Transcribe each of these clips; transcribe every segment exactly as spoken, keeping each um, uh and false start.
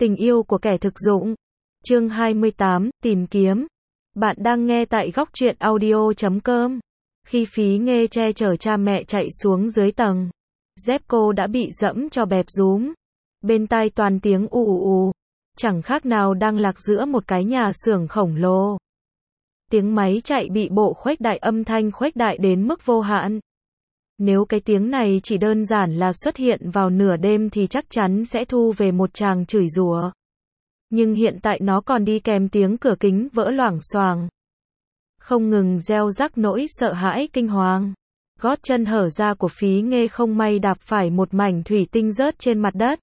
Tình yêu của kẻ thực dụng. Chương hai mươi tám, tìm kiếm. Bạn đang nghe tại góc truyện audio chấm com. Khi Phí Nghê che chở cha mẹ chạy xuống dưới tầng, dép cô đã bị dẫm cho bẹp rúm. Bên tai toàn tiếng ù ù ù, chẳng khác nào đang lạc giữa một cái nhà xưởng khổng lồ. Tiếng máy chạy bị bộ khuếch đại, âm thanh khuếch đại đến mức vô hạn. Nếu cái tiếng này chỉ đơn giản là xuất hiện vào nửa đêm thì chắc chắn sẽ thu về một tràng chửi rủa. Nhưng hiện tại nó còn đi kèm tiếng cửa kính vỡ loảng xoảng, không ngừng gieo rắc nỗi sợ hãi kinh hoàng. Gót chân hở ra của Phí Nghê không may đạp phải một mảnh thủy tinh rớt trên mặt đất.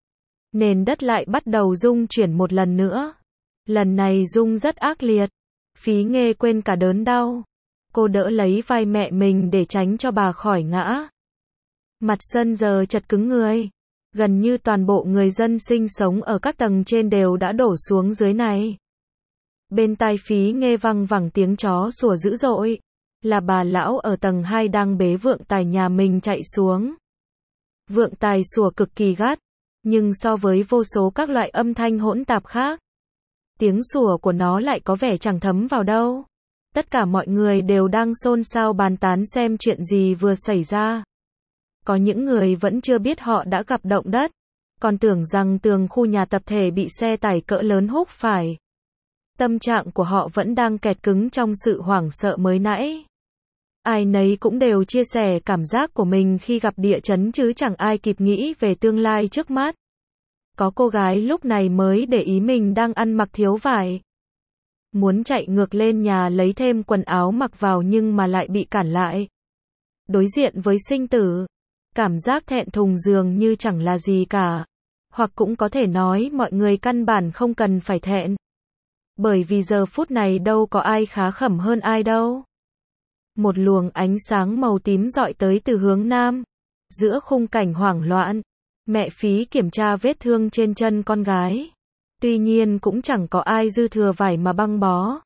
Nền đất lại bắt đầu rung chuyển một lần nữa. Lần này rung rất ác liệt. Phí Nghê quên cả đớn đau. Cô đỡ lấy vai mẹ mình để tránh cho bà khỏi ngã. Mặt sân giờ chật cứng người. Gần như toàn bộ người dân sinh sống ở các tầng trên đều đã đổ xuống dưới này. Bên tai Phí Nghê văng vẳng tiếng chó sủa dữ dội. Là bà lão ở tầng hai đang bế Vượng Tài nhà mình chạy xuống. Vượng Tài sủa cực kỳ gắt, nhưng so với vô số các loại âm thanh hỗn tạp khác, tiếng sủa của nó lại có vẻ chẳng thấm vào đâu. Tất cả mọi người đều đang xôn xao bàn tán xem chuyện gì vừa xảy ra. Có những người vẫn chưa biết họ đã gặp động đất, còn tưởng rằng tường khu nhà tập thể bị xe tải cỡ lớn húc phải. Tâm trạng của họ vẫn đang kẹt cứng trong sự hoảng sợ mới nãy. Ai nấy cũng đều chia sẻ cảm giác của mình khi gặp địa chấn chứ chẳng ai kịp nghĩ về tương lai trước mắt. Có cô gái lúc này mới để ý mình đang ăn mặc thiếu vải. Muốn chạy ngược lên nhà lấy thêm quần áo mặc vào nhưng mà lại bị cản lại. Đối diện với sinh tử, cảm giác thẹn thùng dường như chẳng là gì cả. Hoặc cũng có thể nói mọi người căn bản không cần phải thẹn. Bởi vì giờ phút này đâu có ai khá khẩm hơn ai đâu. Một luồng ánh sáng màu tím rọi tới từ hướng nam. Giữa khung cảnh hoảng loạn, mẹ Phí kiểm tra vết thương trên chân con gái. Tuy nhiên cũng chẳng có ai dư thừa vải mà băng bó.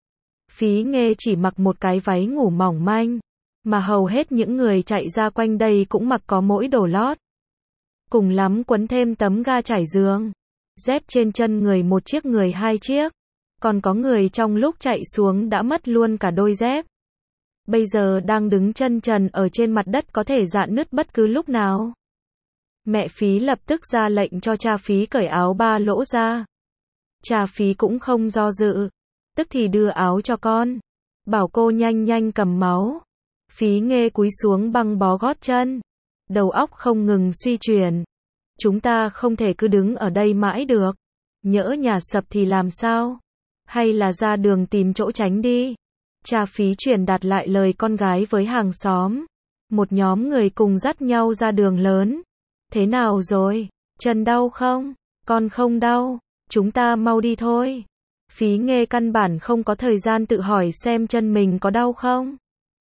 Phí Nghê chỉ mặc một cái váy ngủ mỏng manh, mà hầu hết những người chạy ra quanh đây cũng mặc có mỗi đồ lót. Cùng lắm quấn thêm tấm ga trải giường. Dép trên chân người một chiếc, người hai chiếc. Còn có người trong lúc chạy xuống đã mất luôn cả đôi dép. Bây giờ đang đứng chân trần ở trên mặt đất, có thể rạn nứt bất cứ lúc nào. Mẹ Phí lập tức ra lệnh cho cha Phí cởi áo ba lỗ ra. Cha Phí cũng không do dự, tức thì đưa áo cho con, bảo cô nhanh nhanh cầm máu. Phí Nghê cúi xuống băng bó gót chân, đầu óc không ngừng suy chuyển. Chúng ta không thể cứ đứng ở đây mãi được. Nhỡ nhà sập thì làm sao? Hay là ra đường tìm chỗ tránh đi? Cha Phí truyền đạt lại lời con gái với hàng xóm. Một nhóm người cùng dắt nhau ra đường lớn. Thế nào rồi? Chân đau không? Con không đau. Chúng ta mau đi thôi. Phí Nghê căn bản không có thời gian tự hỏi xem chân mình có đau không.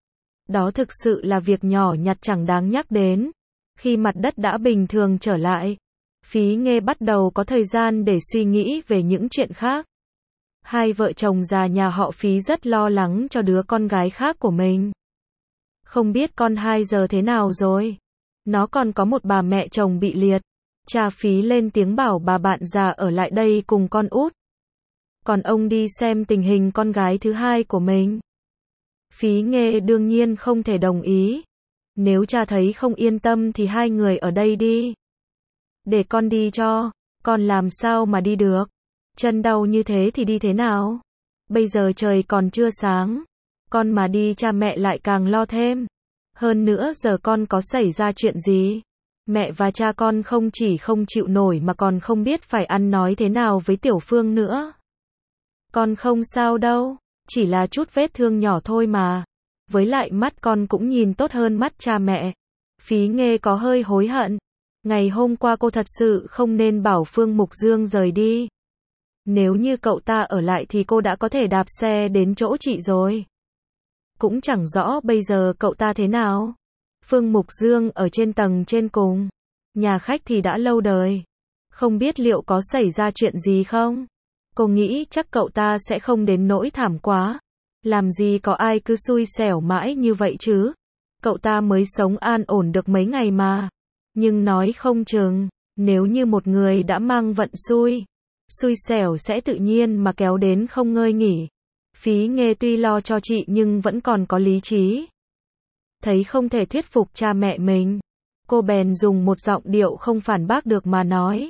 Đó thực sự là việc nhỏ nhặt chẳng đáng nhắc đến. Khi mặt đất đã bình thường trở lại, Phí Nghê bắt đầu có thời gian để suy nghĩ về những chuyện khác. Hai vợ chồng già nhà họ Phí rất lo lắng cho đứa con gái khác của mình. Không biết con hai giờ thế nào rồi? Nó còn có một bà mẹ chồng bị liệt. Cha Phí lên tiếng bảo bà bạn già ở lại đây cùng con út. Còn ông đi xem tình hình con gái thứ hai của mình. Phí Nghê đương nhiên không thể đồng ý. Nếu cha thấy không yên tâm thì hai người ở đây đi. Để con đi cho. Con làm sao mà đi được? Chân đau như thế thì đi thế nào? Bây giờ trời còn chưa sáng. Con mà đi cha mẹ lại càng lo thêm. Hơn nữa giờ con có xảy ra chuyện gì? Mẹ và cha con không chỉ không chịu nổi mà còn không biết phải ăn nói thế nào với Tiểu Phương nữa. Con không sao đâu. Chỉ là chút vết thương nhỏ thôi mà. Với lại mắt con cũng nhìn tốt hơn mắt cha mẹ. Phí Nghê có hơi hối hận. Ngày hôm qua cô thật sự không nên bảo Phương Mục Dương rời đi. Nếu như cậu ta ở lại thì cô đã có thể đạp xe đến chỗ chị rồi. Cũng chẳng rõ bây giờ cậu ta thế nào. Phương Mục Dương ở trên tầng trên cùng. Nhà khách thì đã lâu đời. Không biết liệu có xảy ra chuyện gì không? Cô nghĩ chắc cậu ta sẽ không đến nỗi thảm quá. Làm gì có ai cứ xui xẻo mãi như vậy chứ. Cậu ta mới sống an ổn được mấy ngày mà. Nhưng nói không chừng, Nếu như một người đã mang vận xui, xui xẻo sẽ tự nhiên mà kéo đến không ngơi nghỉ. Phí Nghê tuy lo cho chị nhưng vẫn còn có lý trí. Thấy không thể thuyết phục cha mẹ mình, cô bèn dùng một giọng điệu không phản bác được mà nói.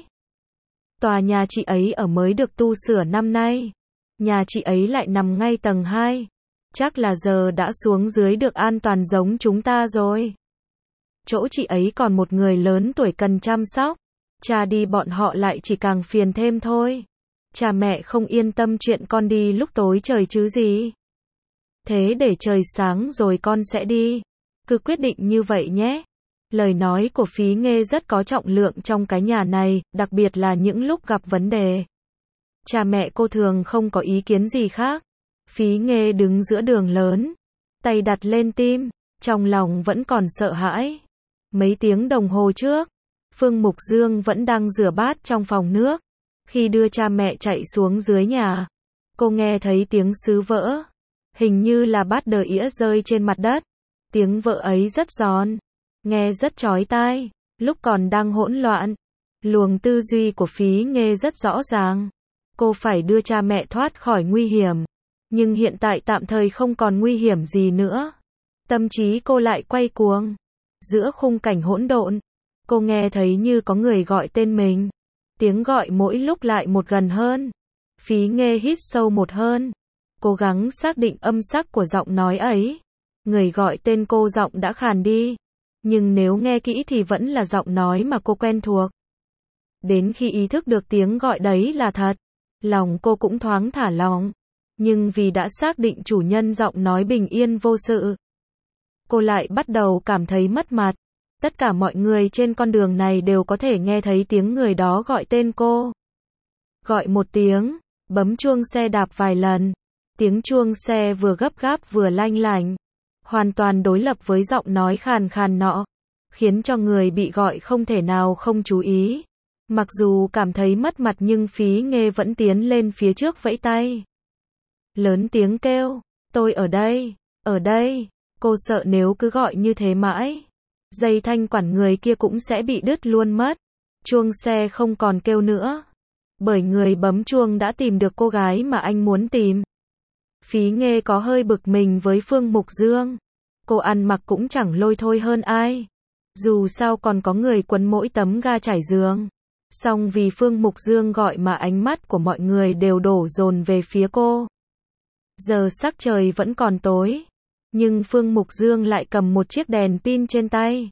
Tòa nhà chị ấy ở mới được tu sửa năm nay. Nhà chị ấy lại nằm ngay tầng hai. Chắc là giờ đã xuống dưới được an toàn giống chúng ta rồi. Chỗ chị ấy còn một người lớn tuổi cần chăm sóc. Cha đi bọn họ lại chỉ càng phiền thêm thôi. Cha mẹ không yên tâm chuyện con đi lúc tối trời chứ gì. Thế để trời sáng rồi con sẽ đi. Cứ quyết định như vậy nhé. Lời nói của Phí Nghê rất có trọng lượng trong cái nhà này, đặc biệt là những lúc gặp vấn đề. Cha mẹ cô thường không có ý kiến gì khác. Phí Nghê đứng giữa đường lớn, tay đặt lên tim, trong lòng vẫn còn sợ hãi. Mấy tiếng đồng hồ trước, Phương Mục Dương vẫn đang rửa bát trong phòng nước. Khi đưa cha mẹ chạy xuống dưới nhà, cô nghe thấy tiếng sứ vỡ. Hình như là bát đờ ĩa rơi trên mặt đất. Tiếng vỡ ấy rất giòn, nghe rất chói tai. Lúc còn đang hỗn loạn, luồng tư duy của Phí Nghê rất rõ ràng. Cô phải đưa cha mẹ thoát khỏi nguy hiểm. Nhưng hiện tại tạm thời không còn nguy hiểm gì nữa. Tâm trí cô lại quay cuồng. Giữa khung cảnh hỗn độn, cô nghe thấy như có người gọi tên mình. Tiếng gọi mỗi lúc lại một gần hơn. Phí Nghê hít sâu một hơi, cố gắng xác định âm sắc của giọng nói ấy. Người gọi tên cô giọng đã khàn đi, nhưng nếu nghe kỹ thì vẫn là giọng nói mà cô quen thuộc. Đến khi ý thức được tiếng gọi đấy là thật, lòng cô cũng thoáng thả lỏng. Nhưng vì đã xác định chủ nhân giọng nói bình yên vô sự, cô lại bắt đầu cảm thấy mất mặt. Tất cả mọi người trên con đường này đều có thể nghe thấy tiếng người đó gọi tên cô. Gọi một tiếng, bấm chuông xe đạp vài lần. Tiếng chuông xe vừa gấp gáp vừa lanh lảnh, hoàn toàn đối lập với giọng nói khàn khàn nọ, khiến cho người bị gọi không thể nào không chú ý. Mặc dù cảm thấy mất mặt nhưng Phí Nghê vẫn tiến lên phía trước vẫy tay. Lớn tiếng kêu, tôi ở đây, ở đây. Cô sợ nếu cứ gọi như thế mãi, dây thanh quản người kia cũng sẽ bị đứt luôn mất. Chuông xe không còn kêu nữa, bởi người bấm chuông đã tìm được cô gái mà anh muốn tìm. Phí Nghê có hơi bực mình với Phương Mục Dương. Cô ăn mặc cũng chẳng lôi thôi hơn ai. Dù sao còn có người quấn mỗi tấm ga trải giường. Song vì Phương Mục Dương gọi mà ánh mắt của mọi người đều đổ dồn về phía cô. Giờ sắc trời vẫn còn tối, nhưng Phương Mục Dương lại cầm một chiếc đèn pin trên tay.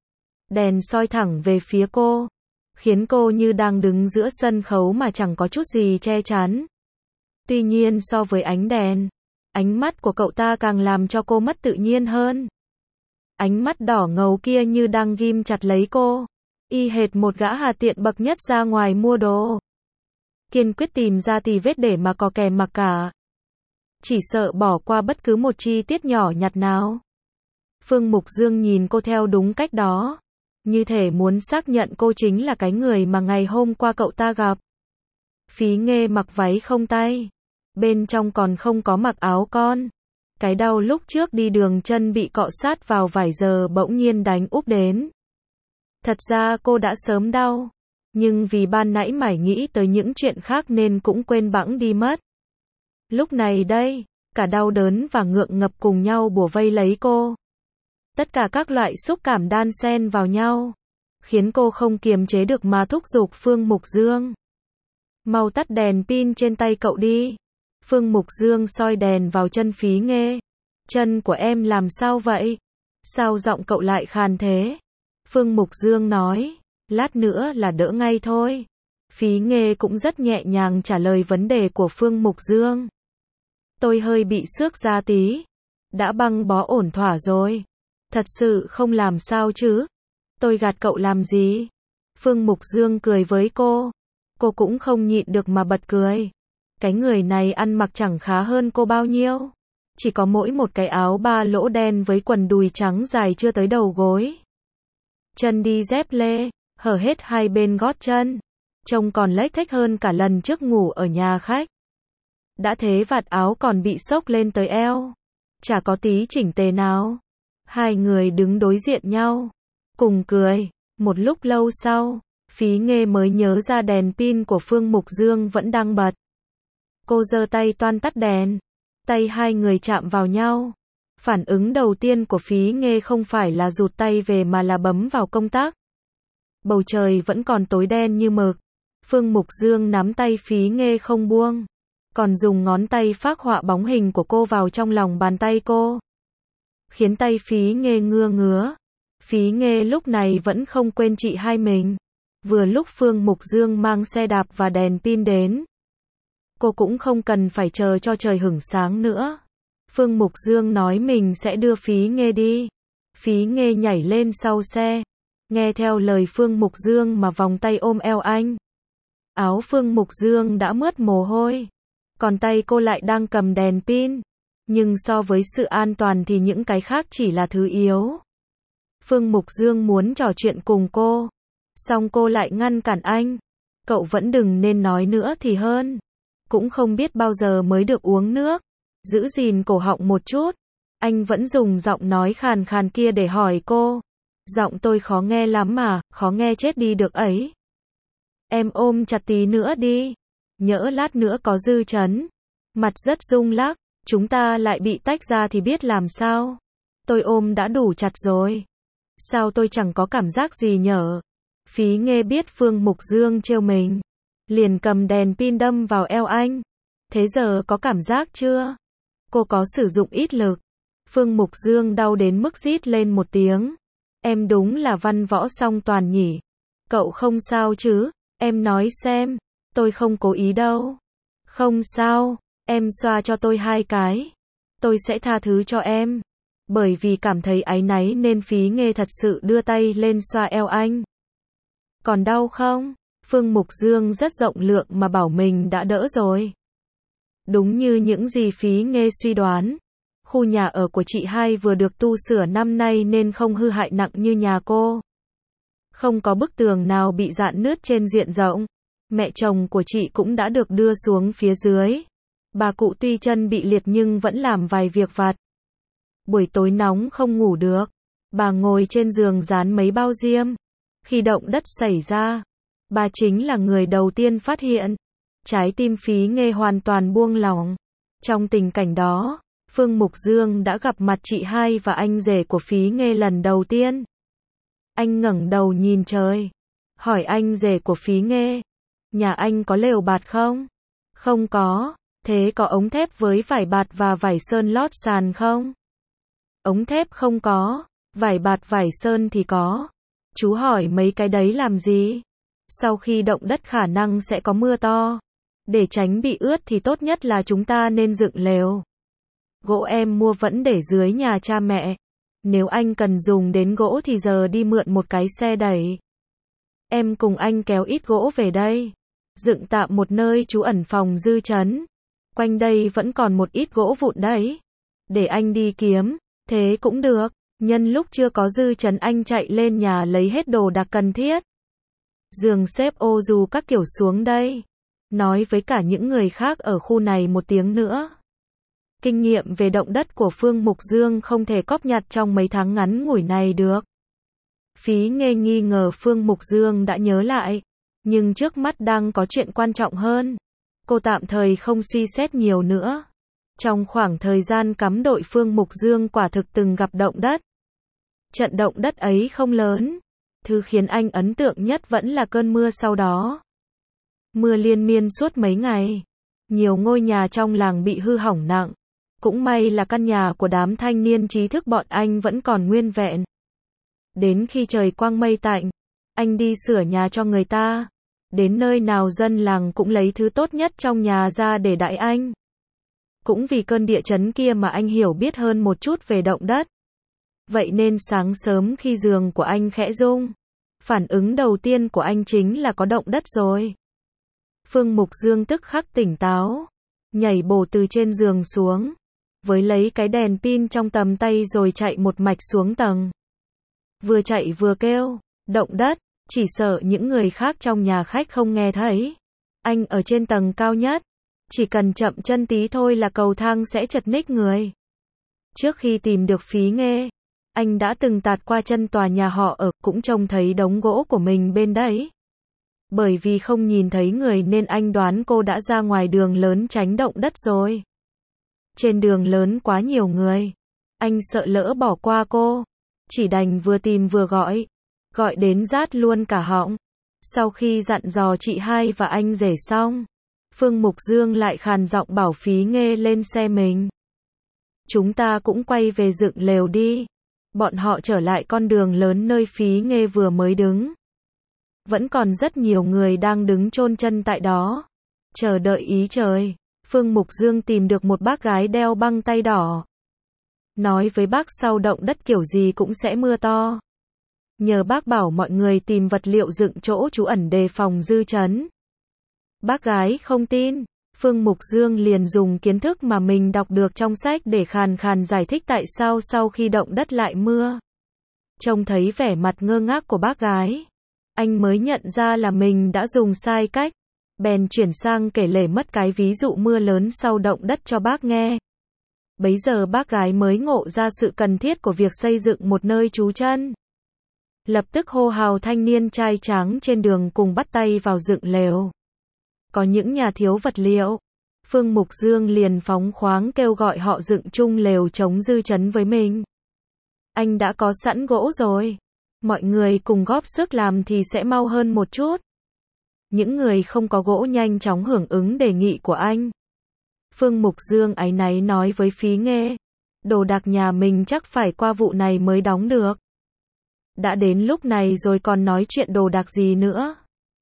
Đèn soi thẳng về phía cô, khiến cô như đang đứng giữa sân khấu mà chẳng có chút gì che chắn. Tuy nhiên so với ánh đèn, ánh mắt của cậu ta càng làm cho cô mất tự nhiên hơn. Ánh mắt đỏ ngầu kia như đang ghim chặt lấy cô, y hệt một gã hà tiện bậc nhất ra ngoài mua đồ. Kiên quyết tìm ra tì vết để mà cò kè mặc cả. Chỉ sợ bỏ qua bất cứ một chi tiết nhỏ nhặt nào. Phương Mục Dương nhìn cô theo đúng cách đó, như thể muốn xác nhận cô chính là cái người mà ngày hôm qua cậu ta gặp. Phí Nghê mặc váy không tay, bên trong còn không có mặc áo con. Cái đau lúc trước đi đường chân bị cọ sát vào vài giờ bỗng nhiên đánh úp đến. Thật ra cô đã sớm đau, nhưng vì ban nãy mải nghĩ tới những chuyện khác nên cũng quên bẵng đi mất. Lúc này đây, cả đau đớn và ngượng ngập cùng nhau bủa vây lấy cô. Tất cả các loại xúc cảm đan xen vào nhau, khiến cô không kiềm chế được mà thúc giục Phương Mục Dương. Mau tắt đèn pin trên tay cậu đi. Phương Mục Dương soi đèn vào chân Phí Nghê. Chân của em làm sao vậy? Sao giọng cậu lại khàn thế? Phương Mục Dương nói, lát nữa là đỡ ngay thôi. Phí Nghê cũng rất nhẹ nhàng trả lời vấn đề của Phương Mục Dương. Tôi hơi bị xước da tí. Đã băng bó ổn thỏa rồi. Thật sự không làm sao chứ? Tôi gạt cậu làm gì? Phương Mục Dương cười với cô. Cô cũng không nhịn được mà bật cười. Cái người này ăn mặc chẳng khá hơn cô bao nhiêu. Chỉ có mỗi một cái áo ba lỗ đen với quần đùi trắng dài chưa tới đầu gối. Chân đi dép lê, hở hết hai bên gót chân. Trông còn lếch thếch hơn cả lần trước ngủ ở nhà khách. Đã thế vạt áo còn bị xốc lên tới eo. Chả có tí chỉnh tề nào. Hai người đứng đối diện nhau, cùng cười. Một lúc lâu sau, Phí Nghê mới nhớ ra đèn pin của Phương Mục Dương vẫn đang bật. Cô giơ tay toan tắt đèn. Tay hai người chạm vào nhau. Phản ứng đầu tiên của Phí Nghê không phải là rụt tay về mà là bấm vào công tắc. Bầu trời vẫn còn tối đen như mực. Phương Mục Dương nắm tay Phí Nghê không buông. Còn dùng ngón tay phác họa bóng hình của cô vào trong lòng bàn tay cô. Khiến tay Phí Nghê ngưa ngứa. Phí Nghê lúc này vẫn không quên chị hai mình. Vừa lúc Phương Mục Dương mang xe đạp và đèn pin đến. Cô cũng không cần phải chờ cho trời hửng sáng nữa. Phương Mục Dương nói mình sẽ đưa Phí Nghê đi. Phí Nghê nhảy lên sau xe. Nghe theo lời Phương Mục Dương mà vòng tay ôm eo anh. Áo Phương Mục Dương đã mướt mồ hôi. Còn tay cô lại đang cầm đèn pin. Nhưng so với sự an toàn thì những cái khác chỉ là thứ yếu. Phương Mục Dương muốn trò chuyện cùng cô. Xong cô lại ngăn cản anh. Cậu vẫn đừng nên nói nữa thì hơn. Cũng không biết bao giờ mới được uống nước. Giữ gìn cổ họng một chút. Anh vẫn dùng giọng nói khàn khàn kia để hỏi cô. Giọng tôi khó nghe lắm mà, khó nghe chết đi được ấy. Em ôm chặt tí nữa đi. Nhỡ lát nữa có dư chấn. Mặt rất rung lắc. Chúng ta lại bị tách ra thì biết làm sao. Tôi ôm đã đủ chặt rồi. Sao tôi chẳng có cảm giác gì nhở? Phí Nghê biết Phương Mục Dương trêu mình. Liền cầm đèn pin đâm vào eo anh. Thế giờ có cảm giác chưa? Cô có sử dụng ít lực. Phương Mục Dương đau đến mức rít lên một tiếng. Em đúng là văn võ song toàn nhỉ. Cậu không sao chứ? Em nói xem. Tôi không cố ý đâu. Không sao. Em xoa cho tôi hai cái. Tôi sẽ tha thứ cho em. Bởi vì cảm thấy áy náy nên Phí Nghê thật sự đưa tay lên xoa eo anh. Còn đau không? Phương Mục Dương rất rộng lượng mà bảo mình đã đỡ rồi. Đúng như những gì Phí Nghê suy đoán. Khu nhà ở của chị hai vừa được tu sửa năm nay nên không hư hại nặng như nhà cô. Không có bức tường nào bị rạn nứt trên diện rộng. Mẹ chồng của chị cũng đã được đưa xuống phía dưới. Bà cụ tuy chân bị liệt nhưng vẫn làm vài việc vặt. Buổi tối nóng không ngủ được. Bà ngồi trên giường dán mấy bao diêm. Khi động đất xảy ra, bà chính là người đầu tiên phát hiện. Trái tim Phí Nghê hoàn toàn buông lỏng. Trong tình cảnh đó, Phương Mục Dương đã gặp mặt chị hai và anh rể của Phí Nghê lần đầu tiên. Anh ngẩng đầu nhìn trời. Hỏi anh rể của Phí Nghê. Nhà anh có lều bạt không? Không có. Thế có ống thép với vải bạt và vải sơn lót sàn không? Ống thép không có. Vải bạt vải sơn thì có. Chú hỏi mấy cái đấy làm gì? Sau khi động đất khả năng sẽ có mưa to. Để tránh bị ướt thì tốt nhất là chúng ta nên dựng lều. Gỗ em mua vẫn để dưới nhà cha mẹ. Nếu anh cần dùng đến gỗ thì giờ đi mượn một cái xe đẩy. Em cùng anh kéo ít gỗ về đây. Dựng tạm một nơi trú ẩn phòng dư chấn. Quanh đây vẫn còn một ít gỗ vụn đấy. Để anh đi kiếm. Thế cũng được. Nhân lúc chưa có dư chấn anh chạy lên nhà lấy hết đồ đạc cần thiết. Giường xếp ô dù các kiểu xuống đây. Nói với cả những người khác ở khu này một tiếng nữa. Kinh nghiệm về động đất của Phương Mục Dương không thể cóp nhặt trong mấy tháng ngắn ngủi này được. Phí Nghê nghi ngờ Phương Mục Dương đã nhớ lại. Nhưng trước mắt đang có chuyện quan trọng hơn. Cô tạm thời không suy xét nhiều nữa. Trong khoảng thời gian cắm đội Phương Mục Dương quả thực từng gặp động đất. Trận động đất ấy không lớn. Thứ khiến anh ấn tượng nhất vẫn là cơn mưa sau đó. Mưa liên miên suốt mấy ngày. Nhiều ngôi nhà trong làng bị hư hỏng nặng. Cũng may là căn nhà của đám thanh niên trí thức bọn anh vẫn còn nguyên vẹn. Đến khi trời quang mây tạnh, anh đi sửa nhà cho người ta. Đến nơi nào dân làng cũng lấy thứ tốt nhất trong nhà ra để đãi anh. Cũng vì cơn địa chấn kia mà anh hiểu biết hơn một chút về động đất. Vậy nên sáng sớm khi giường của anh khẽ rung, phản ứng đầu tiên của anh chính là có động đất rồi. Phương Mục Dương tức khắc tỉnh táo, nhảy bổ từ trên giường xuống, với lấy cái đèn pin trong tầm tay rồi chạy một mạch xuống tầng. Vừa chạy vừa kêu, động đất, chỉ sợ những người khác trong nhà khách không nghe thấy. Anh ở trên tầng cao nhất, chỉ cần chậm chân tí thôi là cầu thang sẽ chật ních người. Trước khi tìm được Phí Nghê, anh đã từng tạt qua chân tòa nhà họ ở, cũng trông thấy đống gỗ của mình bên đấy. Bởi vì không nhìn thấy người nên anh đoán cô đã ra ngoài đường lớn tránh động đất rồi. Trên đường lớn quá nhiều người. Anh sợ lỡ bỏ qua cô. Chỉ đành vừa tìm vừa gọi. Gọi đến rát luôn cả họng. Sau khi dặn dò chị hai và anh rể xong, Phương Mục Dương lại khàn giọng bảo Phí Nghê lên xe mình. Chúng ta cũng quay về dựng lều đi. Bọn họ trở lại con đường lớn nơi Phí Nghê vừa mới đứng. Vẫn còn rất nhiều người đang đứng chôn chân tại đó. Chờ đợi ý trời. Phương Mục Dương tìm được một bác gái đeo băng tay đỏ. Nói với bác sau động đất kiểu gì cũng sẽ mưa to. Nhờ bác bảo mọi người tìm vật liệu dựng chỗ trú ẩn đề phòng dư chấn. Bác gái không tin. Phương Mục Dương liền dùng kiến thức mà mình đọc được trong sách để khàn khàn giải thích tại sao sau khi động đất lại mưa. Trông thấy vẻ mặt ngơ ngác của bác gái, anh mới nhận ra là mình đã dùng sai cách. Bèn chuyển sang kể lể mất cái ví dụ mưa lớn sau động đất cho bác nghe. Bấy giờ bác gái mới ngộ ra sự cần thiết của việc xây dựng một nơi trú chân. Lập tức hô hào thanh niên trai tráng trên đường cùng bắt tay vào dựng lều. Có những nhà thiếu vật liệu, Phương Mục Dương liền phóng khoáng kêu gọi họ dựng chung lều chống dư chấn với mình. Anh đã có sẵn gỗ rồi. Mọi người cùng góp sức làm thì sẽ mau hơn một chút. Những người không có gỗ nhanh chóng hưởng ứng đề nghị của anh. Phương Mục Dương áy náy nói với Phí Nghê. Đồ đạc nhà mình chắc phải qua vụ này mới đóng được. Đã đến lúc này rồi còn nói chuyện đồ đạc gì nữa.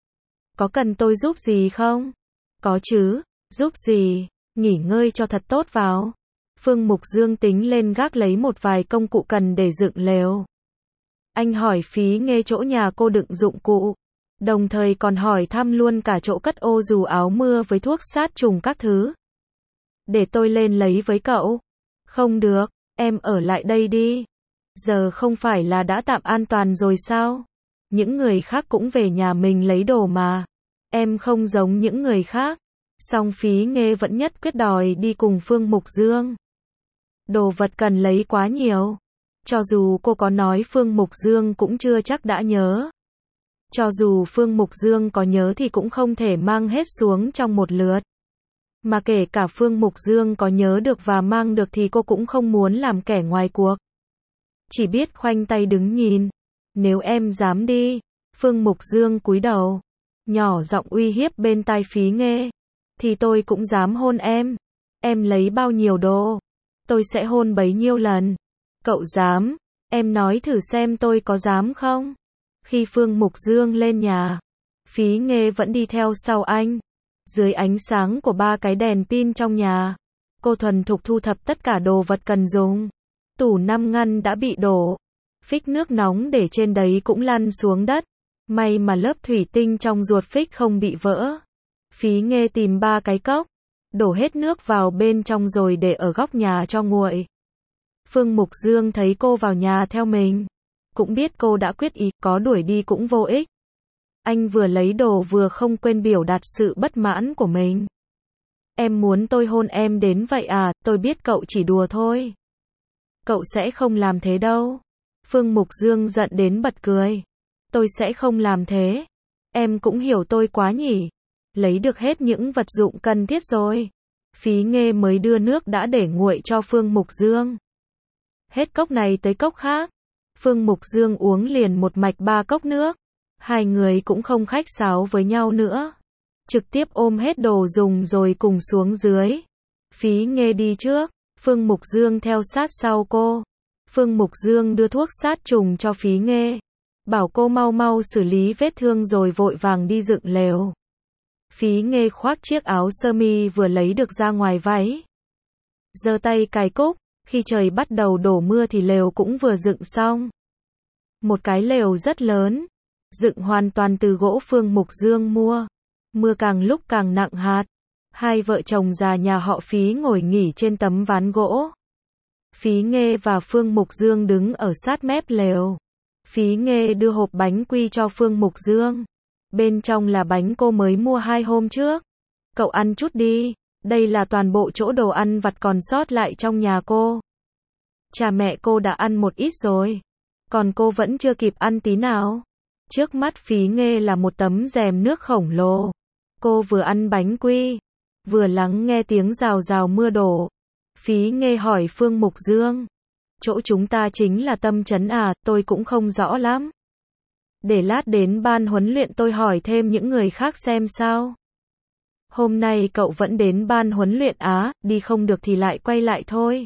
Có cần tôi giúp gì không? Có chứ, giúp gì? Nghỉ ngơi cho thật tốt vào. Phương Mục Dương tính lên gác lấy một vài công cụ cần để dựng lều. Anh hỏi Phí Nghê chỗ nhà cô đựng dụng cụ. Đồng thời còn hỏi thăm luôn cả chỗ cất ô dù áo mưa với thuốc sát trùng các thứ. Để tôi lên lấy với cậu. Không được, em ở lại đây đi. Giờ không phải là đã tạm an toàn rồi sao? Những người khác cũng về nhà mình lấy đồ mà. Em không giống những người khác. Song Phí Nghê vẫn nhất quyết đòi đi cùng Phương Mục Dương. Đồ vật cần lấy quá nhiều. Cho dù cô có nói Phương Mục Dương cũng chưa chắc đã nhớ. Cho dù Phương Mục Dương có nhớ thì cũng không thể mang hết xuống trong một lượt. Mà kể cả Phương Mục Dương có nhớ được và mang được thì cô cũng không muốn làm kẻ ngoài cuộc. Chỉ biết khoanh tay đứng nhìn. Nếu em dám đi. Phương Mục Dương cúi đầu. Nhỏ giọng uy hiếp bên tai Phí Nghê. Thì tôi cũng dám hôn em. Em lấy bao nhiêu đồ. Tôi sẽ hôn bấy nhiêu lần. Cậu dám. Em nói thử xem tôi có dám không. Khi Phương Mục Dương lên nhà, Phí Nghê vẫn đi theo sau anh. Dưới ánh sáng của ba cái đèn pin trong nhà, cô thuần thục thu thập tất cả đồ vật cần dùng. Tủ năm ngăn đã bị đổ. Phích nước nóng để trên đấy cũng lăn xuống đất. May mà lớp thủy tinh trong ruột phích không bị vỡ. Phí Nghê tìm ba cái cốc, đổ hết nước vào bên trong rồi để ở góc nhà cho nguội. Phương Mục Dương thấy cô vào nhà theo mình. Cũng biết cô đã quyết ý, có đuổi đi cũng vô ích. Anh vừa lấy đồ vừa không quên biểu đạt sự bất mãn của mình. Em muốn tôi hôn em đến vậy à, tôi biết cậu chỉ đùa thôi. Cậu sẽ không làm thế đâu. Phương Mục Dương giận đến bật cười. Tôi sẽ không làm thế. Em cũng hiểu tôi quá nhỉ. Lấy được hết những vật dụng cần thiết rồi. Phí Nghê mới đưa nước đã để nguội cho Phương Mục Dương. Hết cốc này tới cốc khác. Phương Mục Dương uống liền một mạch ba cốc nước. Hai người cũng không khách sáo với nhau nữa. Trực tiếp ôm hết đồ dùng rồi cùng xuống dưới. Phí Nghê đi trước. Phương Mục Dương theo sát sau cô. Phương Mục Dương đưa thuốc sát trùng cho Phí Nghê. Bảo cô mau mau xử lý vết thương rồi vội vàng đi dựng lều. Phí Nghê khoác chiếc áo sơ mi vừa lấy được ra ngoài váy. Giơ tay cài cúc. Khi trời bắt đầu đổ mưa thì lều cũng vừa dựng xong. Một cái lều rất lớn. Dựng hoàn toàn từ gỗ Phương Mục Dương mua. Mưa càng lúc càng nặng hạt. Hai vợ chồng già nhà họ Phí ngồi nghỉ trên tấm ván gỗ. Phí Nghê và Phương Mục Dương đứng ở sát mép lều. Phí Nghê đưa hộp bánh quy cho Phương Mục Dương. Bên trong là bánh cô mới mua hai hôm trước. Cậu ăn chút đi. Đây là toàn bộ chỗ đồ ăn vặt còn sót lại trong nhà cô. Cha mẹ cô đã ăn một ít rồi. Còn cô vẫn chưa kịp ăn tí nào. Trước mắt Phí Nghê là một tấm rèm nước khổng lồ. Cô vừa ăn bánh quy, vừa lắng nghe tiếng rào rào mưa đổ. Phí Nghê hỏi Phương Mục Dương. Chỗ chúng ta chính là Tâm Trấn à, tôi cũng không rõ lắm. Để lát đến ban huấn luyện tôi hỏi thêm những người khác xem sao. Hôm nay cậu vẫn đến ban huấn luyện á, đi không được thì lại quay lại thôi.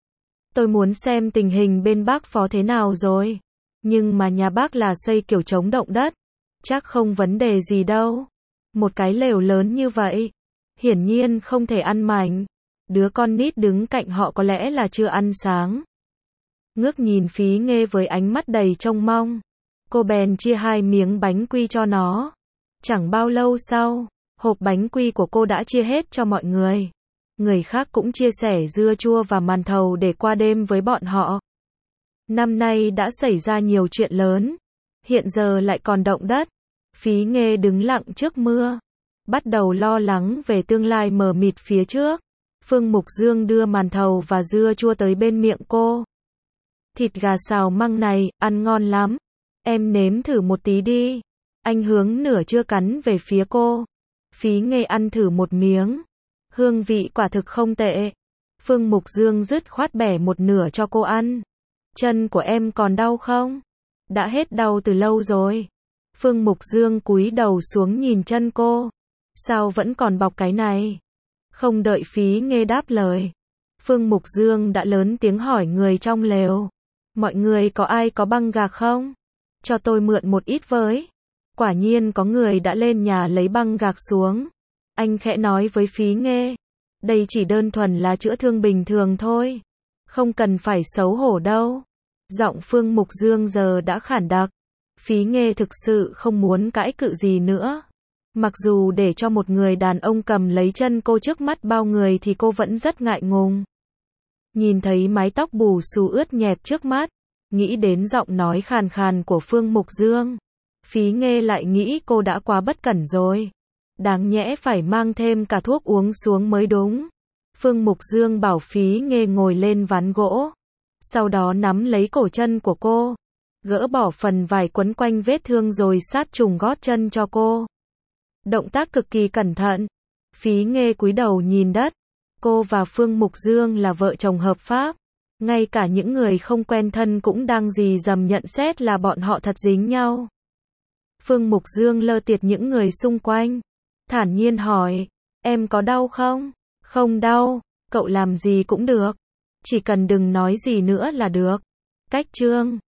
Tôi muốn xem tình hình bên bác Phó thế nào rồi. Nhưng mà nhà bác là xây kiểu chống động đất. Chắc không vấn đề gì đâu. Một cái lều lớn như vậy. Hiển nhiên không thể ăn mảnh. Đứa con nít đứng cạnh họ có lẽ là chưa ăn sáng. Ngước nhìn Phí Nghê với ánh mắt đầy trông mong. Cô bèn chia hai miếng bánh quy cho nó. Chẳng bao lâu sau, hộp bánh quy của cô đã chia hết cho mọi người. Người khác cũng chia sẻ dưa chua và màn thầu để qua đêm với bọn họ. Năm nay đã xảy ra nhiều chuyện lớn. Hiện giờ lại còn động đất. Phí Nghê đứng lặng trước mưa. Bắt đầu lo lắng về tương lai mờ mịt phía trước. Phương Mục Dương đưa màn thầu và dưa chua tới bên miệng cô. Thịt gà xào măng này, ăn ngon lắm. Em nếm thử một tí đi. Anh hướng nửa chưa cắn về phía cô. Phí Nghê ăn thử một miếng. Hương vị quả thực không tệ. Phương Mục Dương dứt khoát bẻ một nửa cho cô ăn. Chân của em còn đau không? Đã hết đau từ lâu rồi. Phương Mục Dương cúi đầu xuống nhìn chân cô. Sao vẫn còn bọc cái này? Không đợi Phí Nghê đáp lời. Phương Mục Dương đã lớn tiếng hỏi người trong lều. Mọi người có ai có băng gạc không? Cho tôi mượn một ít với. Quả nhiên có người đã lên nhà lấy băng gạc xuống. Anh khẽ nói với Phí Nghê. Đây chỉ đơn thuần là chữa thương bình thường thôi. Không cần phải xấu hổ đâu. Giọng Phương Mục Dương giờ đã khản đặc. Phí Nghê thực sự không muốn cãi cự gì nữa. Mặc dù để cho một người đàn ông cầm lấy chân cô trước mắt bao người thì cô vẫn rất ngại ngùng. Nhìn thấy mái tóc bù xù ướt nhẹp trước mắt, nghĩ đến giọng nói khàn khàn của Phương Mục Dương. Phí Nghê lại nghĩ cô đã quá bất cẩn rồi. Đáng nhẽ phải mang thêm cả thuốc uống xuống mới đúng. Phương Mục Dương bảo Phí Nghê ngồi lên ván gỗ. Sau đó nắm lấy cổ chân của cô. Gỡ bỏ phần vải quấn quanh vết thương rồi sát trùng gót chân cho cô. Động tác cực kỳ cẩn thận. Phí Nghê cúi đầu nhìn đất. Cô và Phương Mục Dương là vợ chồng hợp pháp. Ngay cả những người không quen thân cũng đang rì rầm nhận xét là bọn họ thật dính nhau. Phương Mục Dương lơ tiệt những người xung quanh. Thản nhiên hỏi. Em có đau không? Không đau. Cậu làm gì cũng được. Chỉ cần đừng nói gì nữa là được. Cách trương.